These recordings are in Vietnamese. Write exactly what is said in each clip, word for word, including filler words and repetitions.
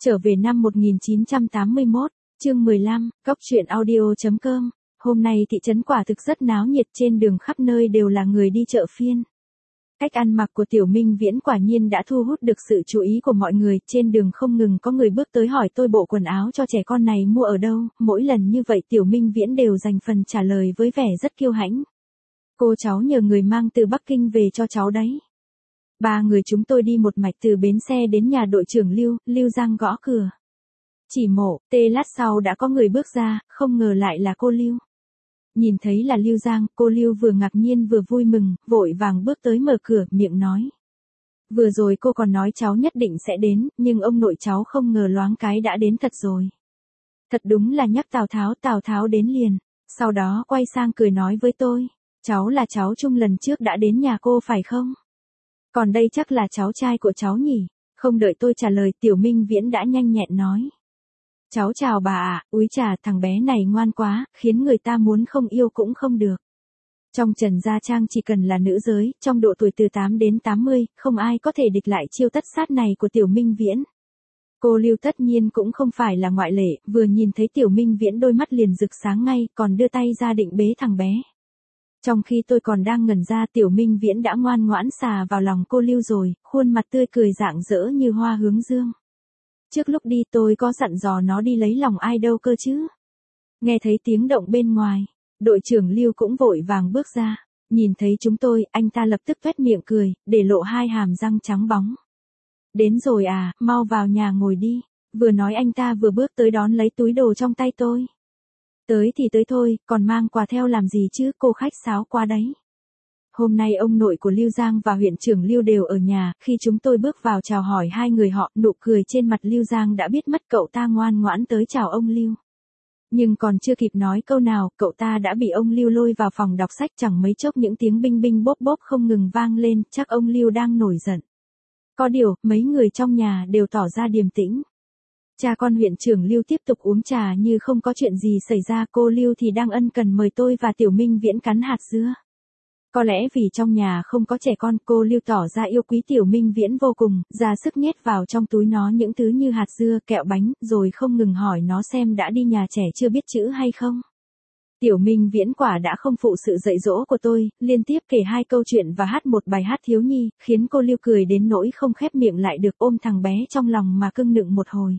Trở về năm một nghìn chín trăm tám mươi mốt, chương mười lăm, cóc truyện audio.com. Hôm nay thị trấn quả thực rất náo nhiệt, trên đường khắp nơi đều là người đi chợ phiên. Cách ăn mặc của Tiểu Minh Viễn quả nhiên đã thu hút được sự chú ý của mọi người, trên đường không ngừng có người bước tới hỏi tôi bộ quần áo cho trẻ con này mua ở đâu, mỗi lần như vậy Tiểu Minh Viễn đều dành phần trả lời với vẻ rất kiêu hãnh. Cô cháu nhờ người mang từ Bắc Kinh về cho cháu đấy. Ba người chúng tôi đi một mạch từ bến xe đến nhà đội trưởng Lưu, Lưu Giang gõ cửa. Chỉ mộ, tê lát sau đã có người bước ra, không ngờ lại là cô Lưu. Nhìn thấy là Lưu Giang, cô Lưu vừa ngạc nhiên vừa vui mừng, vội vàng bước tới mở cửa, miệng nói. Vừa rồi cô còn nói cháu nhất định sẽ đến, nhưng ông nội cháu không ngờ loáng cái đã đến thật rồi. Thật đúng là nhắc Tào Tháo, Tào Tháo đến liền. Sau đó quay sang cười nói với tôi, cháu là cháu Trung lần trước đã đến nhà cô phải không? Còn đây chắc là cháu trai của cháu nhỉ? Không đợi tôi trả lời, Tiểu Minh Viễn đã nhanh nhẹn nói. Cháu chào bà ạ, úi chà, thằng bé này ngoan quá, khiến người ta muốn không yêu cũng không được. Trong Trần Gia Trang chỉ cần là nữ giới, trong độ tuổi từ tám đến tám mươi, không ai có thể địch lại chiêu tất sát này của Tiểu Minh Viễn. Cô Lưu tất nhiên cũng không phải là ngoại lệ, vừa nhìn thấy Tiểu Minh Viễn đôi mắt liền rực sáng ngay, còn đưa tay ra định bế thằng bé. Trong khi tôi còn đang ngẩn ra, Tiểu Minh Viễn đã ngoan ngoãn xà vào lòng cô Lưu rồi, khuôn mặt tươi cười rạng rỡ như hoa hướng dương. Trước lúc đi tôi có dặn dò nó đi lấy lòng ai đâu cơ chứ. Nghe thấy tiếng động bên ngoài, đội trưởng Lưu cũng vội vàng bước ra, nhìn thấy chúng tôi, anh ta lập tức tuét miệng cười, để lộ hai hàm răng trắng bóng. Đến rồi à, mau vào nhà ngồi đi, vừa nói anh ta vừa bước tới đón lấy túi đồ trong tay tôi. Tới thì tới thôi, còn mang quà theo làm gì chứ, cô khách sáo quá đấy. Hôm nay ông nội của Lưu Giang và huyện trưởng Lưu đều ở nhà, khi chúng tôi bước vào chào hỏi hai người họ, nụ cười trên mặt Lưu Giang đã biết mất, cậu ta ngoan ngoãn tới chào ông Lưu. Nhưng còn chưa kịp nói câu nào, cậu ta đã bị ông Lưu lôi vào phòng đọc sách, chẳng mấy chốc những tiếng binh binh bốp bốp không ngừng vang lên, chắc ông Lưu đang nổi giận. Có điều, mấy người trong nhà đều tỏ ra điềm tĩnh. Cha con huyện trưởng Lưu tiếp tục uống trà như không có chuyện gì xảy ra, cô Lưu thì đang ân cần mời tôi và Tiểu Minh Viễn cắn hạt dưa. Có lẽ vì trong nhà không có trẻ con, cô Lưu tỏ ra yêu quý Tiểu Minh Viễn vô cùng, ra sức nhét vào trong túi nó những thứ như hạt dưa, kẹo bánh, rồi không ngừng hỏi nó xem đã đi nhà trẻ chưa biết chữ hay không. Tiểu Minh Viễn quả đã không phụ sự dạy dỗ của tôi, liên tiếp kể hai câu chuyện và hát một bài hát thiếu nhi, khiến cô Lưu cười đến nỗi không khép miệng lại được, ôm thằng bé trong lòng mà cưng nựng một hồi.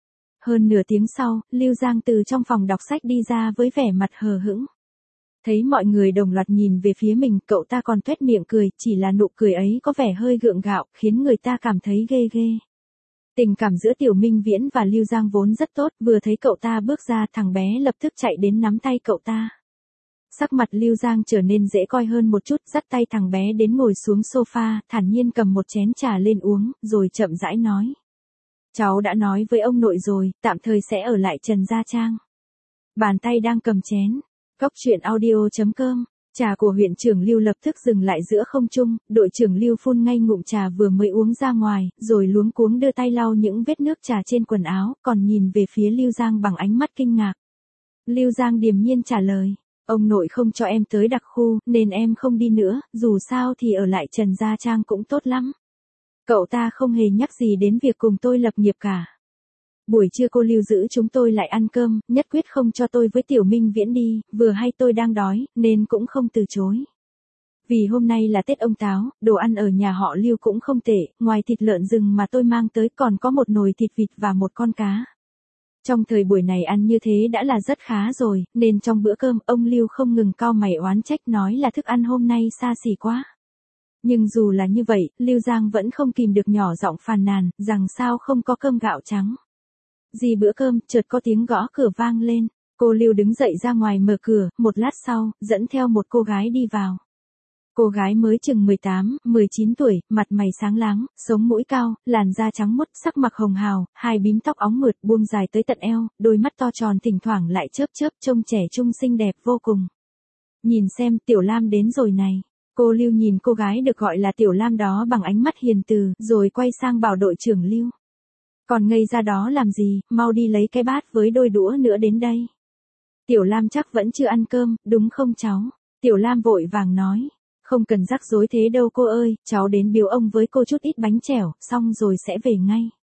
Hơn nửa tiếng sau, Lưu Giang từ trong phòng đọc sách đi ra với vẻ mặt hờ hững. Thấy mọi người đồng loạt nhìn về phía mình, cậu ta còn tuét miệng cười, chỉ là nụ cười ấy có vẻ hơi gượng gạo, khiến người ta cảm thấy ghê ghê. Tình cảm giữa Tiểu Minh Viễn và Lưu Giang vốn rất tốt, vừa thấy cậu ta bước ra, thằng bé lập tức chạy đến nắm tay cậu ta. Sắc mặt Lưu Giang trở nên dễ coi hơn một chút, dắt tay thằng bé đến ngồi xuống sofa, thản nhiên cầm một chén trà lên uống, rồi chậm rãi nói. Cháu đã nói với ông nội rồi, tạm thời sẽ ở lại Trần Gia Trang. Bàn tay đang cầm chén. Cóc truyện audio.com. Trà của huyện trưởng Lưu lập tức dừng lại giữa không trung, đội trưởng Lưu phun ngay ngụm trà vừa mới uống ra ngoài, rồi luống cuống đưa tay lau những vết nước trà trên quần áo, còn nhìn về phía Lưu Giang bằng ánh mắt kinh ngạc. Lưu Giang điềm nhiên trả lời, ông nội không cho em tới đặc khu, nên em không đi nữa, dù sao thì ở lại Trần Gia Trang cũng tốt lắm. Cậu ta không hề nhắc gì đến việc cùng tôi lập nghiệp cả. Buổi trưa cô Lưu giữ chúng tôi lại ăn cơm, nhất quyết không cho tôi với Tiểu Minh Viễn đi, vừa hay tôi đang đói, nên cũng không từ chối. Vì hôm nay là Tết ông Táo, đồ ăn ở nhà họ Lưu cũng không tệ, ngoài thịt lợn rừng mà tôi mang tới còn có một nồi thịt vịt và một con cá. Trong thời buổi này ăn như thế đã là rất khá rồi, nên trong bữa cơm ông Lưu không ngừng cau mày oán trách nói là thức ăn hôm nay xa xỉ quá. Nhưng dù là như vậy, Lưu Giang vẫn không kìm được nhỏ giọng phàn nàn, rằng sao không có cơm gạo trắng. Dì bữa cơm, chợt có tiếng gõ cửa vang lên, cô Lưu đứng dậy ra ngoài mở cửa, một lát sau, dẫn theo một cô gái đi vào. Cô gái mới chừng mười tám, mười chín tuổi, mặt mày sáng láng, sống mũi cao, làn da trắng muốt, sắc mặc hồng hào, hai bím tóc óng mượt buông dài tới tận eo, đôi mắt to tròn thỉnh thoảng lại chớp chớp, trông trẻ trung xinh đẹp vô cùng. Nhìn xem, Tiểu Lam đến rồi này. Cô Lưu nhìn cô gái được gọi là Tiểu Lam đó bằng ánh mắt hiền từ, rồi quay sang bảo đội trưởng Lưu. Còn ngây ra đó làm gì, mau đi lấy cái bát với đôi đũa nữa đến đây. Tiểu Lam chắc vẫn chưa ăn cơm, đúng không cháu? Tiểu Lam vội vàng nói. Không cần rắc rối thế đâu cô ơi, cháu đến biếu ông với cô chút ít bánh chèo, xong rồi sẽ về ngay.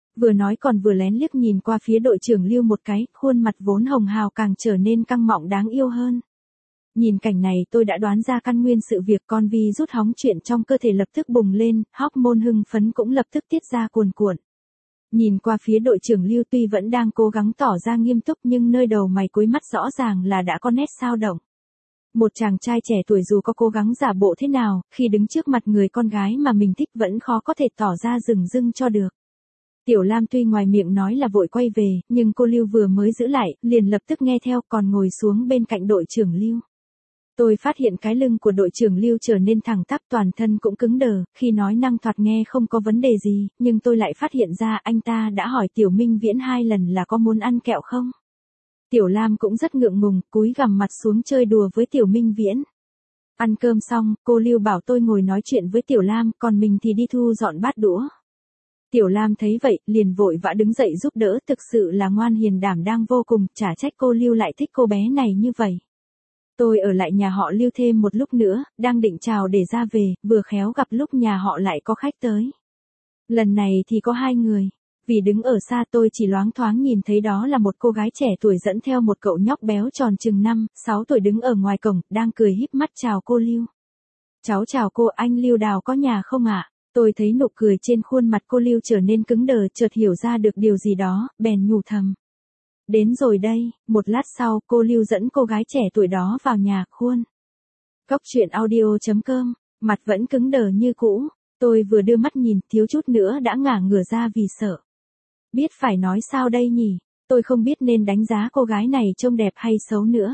Vừa nói còn vừa lén liếc nhìn qua phía đội trưởng Lưu một cái, khuôn mặt vốn hồng hào càng trở nên căng mọng đáng yêu hơn. Nhìn cảnh này tôi đã đoán ra căn nguyên sự việc, con vi rút hóng chuyện trong cơ thể lập tức bùng lên, hormone hưng phấn cũng lập tức tiết ra cuồn cuộn. Nhìn qua phía đội trưởng Lưu tuy vẫn đang cố gắng tỏ ra nghiêm túc nhưng nơi đầu mày cuối mắt rõ ràng là đã có nét dao động. Một chàng trai trẻ tuổi dù có cố gắng giả bộ thế nào, khi đứng trước mặt người con gái mà mình thích vẫn khó có thể tỏ ra dửng dưng cho được. Tiểu Lam tuy ngoài miệng nói là vội quay về, nhưng cô Lưu vừa mới giữ lại, liền lập tức nghe theo còn ngồi xuống bên cạnh đội trưởng Lưu. Tôi phát hiện cái lưng của đội trưởng Lưu trở nên thẳng tắp, toàn thân cũng cứng đờ, khi nói năng thoạt nghe không có vấn đề gì, nhưng tôi lại phát hiện ra anh ta đã hỏi Tiểu Minh Viễn hai lần là có muốn ăn kẹo không. Tiểu Lam cũng rất ngượng ngùng, cúi gằm mặt xuống chơi đùa với Tiểu Minh Viễn. Ăn cơm xong, cô Lưu bảo tôi ngồi nói chuyện với Tiểu Lam, còn mình thì đi thu dọn bát đũa. Tiểu Lam thấy vậy, liền vội vã đứng dậy giúp đỡ, thực sự là ngoan hiền đảm đang vô cùng, chả trách cô Lưu lại thích cô bé này như vậy. Tôi ở lại nhà họ Lưu thêm một lúc nữa, đang định chào để ra về, vừa khéo gặp lúc nhà họ lại có khách tới. Lần này thì có hai người. Vì đứng ở xa tôi chỉ loáng thoáng nhìn thấy đó là một cô gái trẻ tuổi dẫn theo một cậu nhóc béo tròn chừng năm, sáu tuổi đứng ở ngoài cổng, đang cười híp mắt chào cô Lưu. Cháu chào cô, anh Lưu Đào có nhà không ạ? Tôi thấy nụ cười trên khuôn mặt cô Lưu trở nên cứng đờ, chợt hiểu ra được điều gì đó, bèn nhủ thầm. Đến rồi đây. Một lát sau, cô Lưu dẫn cô gái trẻ tuổi đó vào nhà, khuôn. Cốc truyện audio chấm com, mặt vẫn cứng đờ như cũ. Tôi vừa đưa mắt nhìn, thiếu chút nữa đã ngả ngửa ra vì sợ. Biết phải nói sao đây nhỉ? Tôi không biết nên đánh giá cô gái này trông đẹp hay xấu nữa.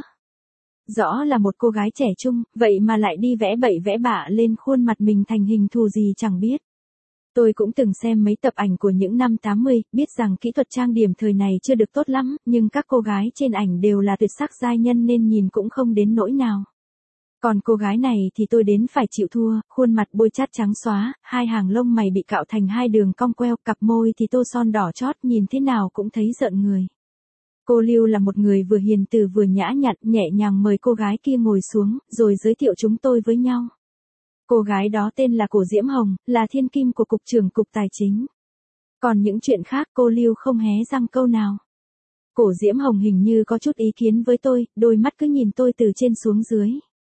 Rõ là một cô gái trẻ trung, vậy mà lại đi vẽ bậy vẽ bạ lên khuôn mặt mình thành hình thù gì chẳng biết. Tôi cũng từng xem mấy tập ảnh của những năm tám mươi, biết rằng kỹ thuật trang điểm thời này chưa được tốt lắm, nhưng các cô gái trên ảnh đều là tuyệt sắc giai nhân nên nhìn cũng không đến nỗi nào. Còn cô gái này thì tôi đến phải chịu thua, khuôn mặt bôi chát trắng xóa, hai hàng lông mày bị cạo thành hai đường cong queo, cặp môi thì tô son đỏ chót, nhìn thế nào cũng thấy rợn người. Cô Lưu là một người vừa hiền từ vừa nhã nhặn, nhẹ nhàng mời cô gái kia ngồi xuống, rồi giới thiệu chúng tôi với nhau. Cô gái đó tên là Cổ Diễm Hồng, là thiên kim của Cục trưởng Cục Tài chính. Còn những chuyện khác cô Lưu không hé răng câu nào. Cổ Diễm Hồng hình như có chút ý kiến với tôi, đôi mắt cứ nhìn tôi từ trên xuống dưới.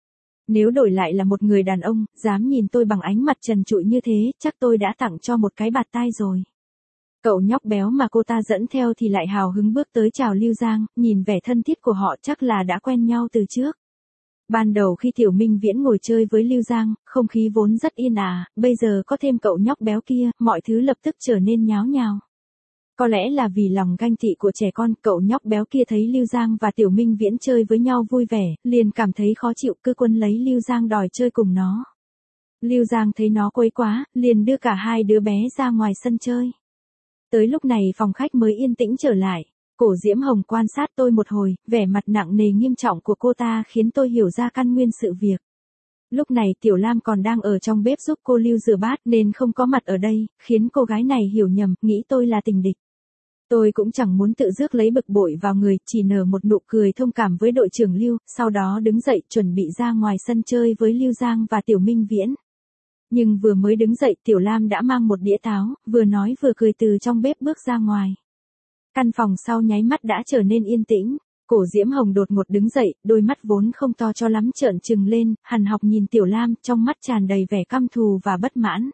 Nếu đổi lại là một người đàn ông, dám nhìn tôi bằng ánh mặt trần trụi như thế, chắc tôi đã tặng cho một cái bạt tai rồi. Cậu nhóc béo mà cô ta dẫn theo thì lại hào hứng bước tới chào Lưu Giang, nhìn vẻ thân thiết của họ chắc là đã quen nhau từ trước. Ban đầu khi Tiểu Minh Viễn ngồi chơi với Lưu Giang, không khí vốn rất yên ả, bây giờ có thêm cậu nhóc béo kia, mọi thứ lập tức trở nên nháo nhào. Có lẽ là vì lòng ganh tị của trẻ con, cậu nhóc béo kia thấy Lưu Giang và Tiểu Minh Viễn chơi với nhau vui vẻ, liền cảm thấy khó chịu, cứ quấn lấy Lưu Giang đòi chơi cùng nó. Lưu Giang thấy nó quấy quá, liền đưa cả hai đứa bé ra ngoài sân chơi. Tới lúc này phòng khách mới yên tĩnh trở lại. Cổ Diễm Hồng quan sát tôi một hồi, vẻ mặt nặng nề nghiêm trọng của cô ta khiến tôi hiểu ra căn nguyên sự việc. Lúc này Tiểu Lam còn đang ở trong bếp giúp cô Lưu rửa bát nên không có mặt ở đây, khiến cô gái này hiểu nhầm, nghĩ tôi là tình địch. Tôi cũng chẳng muốn tự rước lấy bực bội vào người, chỉ nở một nụ cười thông cảm với đội trưởng Lưu, sau đó đứng dậy chuẩn bị ra ngoài sân chơi với Lưu Giang và Tiểu Minh Viễn. Nhưng vừa mới đứng dậy Tiểu Lam đã mang một đĩa táo, vừa nói vừa cười từ trong bếp bước ra ngoài. Căn phòng sau nháy mắt đã trở nên yên tĩnh. Cổ Diễm Hồng đột ngột đứng dậy, đôi mắt vốn không to cho lắm trợn trừng lên, hằn học nhìn Tiểu Lam, trong mắt tràn đầy vẻ căm thù và bất mãn.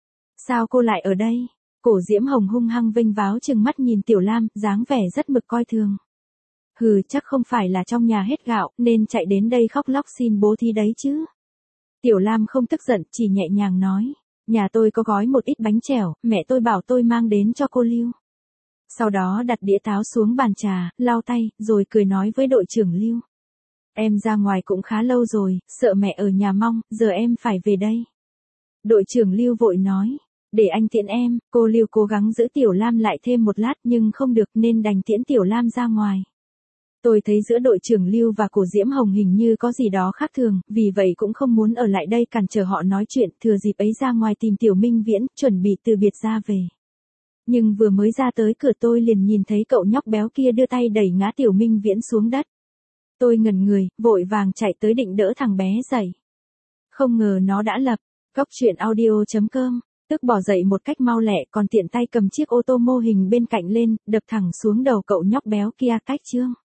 Sao cô lại ở đây? Cổ Diễm Hồng hung hăng vênh váo trừng mắt nhìn Tiểu Lam, dáng vẻ rất mực coi thường. Hừ, chắc không phải là trong nhà hết gạo, nên chạy đến đây khóc lóc xin bố thí đấy chứ. Tiểu Lam không tức giận, chỉ nhẹ nhàng nói. Nhà tôi có gói một ít bánh chèo, mẹ tôi bảo tôi mang đến cho cô Lưu. Sau đó đặt đĩa táo xuống bàn trà, lau tay, rồi cười nói với đội trưởng Lưu. Em ra ngoài cũng khá lâu rồi, sợ mẹ ở nhà mong, giờ em phải về đây. Đội trưởng Lưu vội nói. Để anh tiễn em, cô Lưu cố gắng giữ Tiểu Lam lại thêm một lát nhưng không được nên đành tiễn Tiểu Lam ra ngoài. Tôi thấy giữa đội trưởng Lưu và Cổ Diễm Hồng hình như có gì đó khác thường, vì vậy cũng không muốn ở lại đây cản trở họ nói chuyện, thừa dịp ấy ra ngoài tìm Tiểu Minh Viễn, chuẩn bị từ biệt ra về. Nhưng vừa mới ra tới cửa tôi liền nhìn thấy cậu nhóc béo kia đưa tay đẩy ngã Tiểu Minh Viễn xuống đất. Tôi ngẩn người, vội vàng chạy tới định đỡ thằng bé dậy. Không ngờ nó đã lập. Cốc truyện audio chấm com Tức bỏ dậy một cách mau lẹ còn tiện tay cầm chiếc ô tô mô hình bên cạnh lên, đập thẳng xuống đầu cậu nhóc béo kia. Cách chương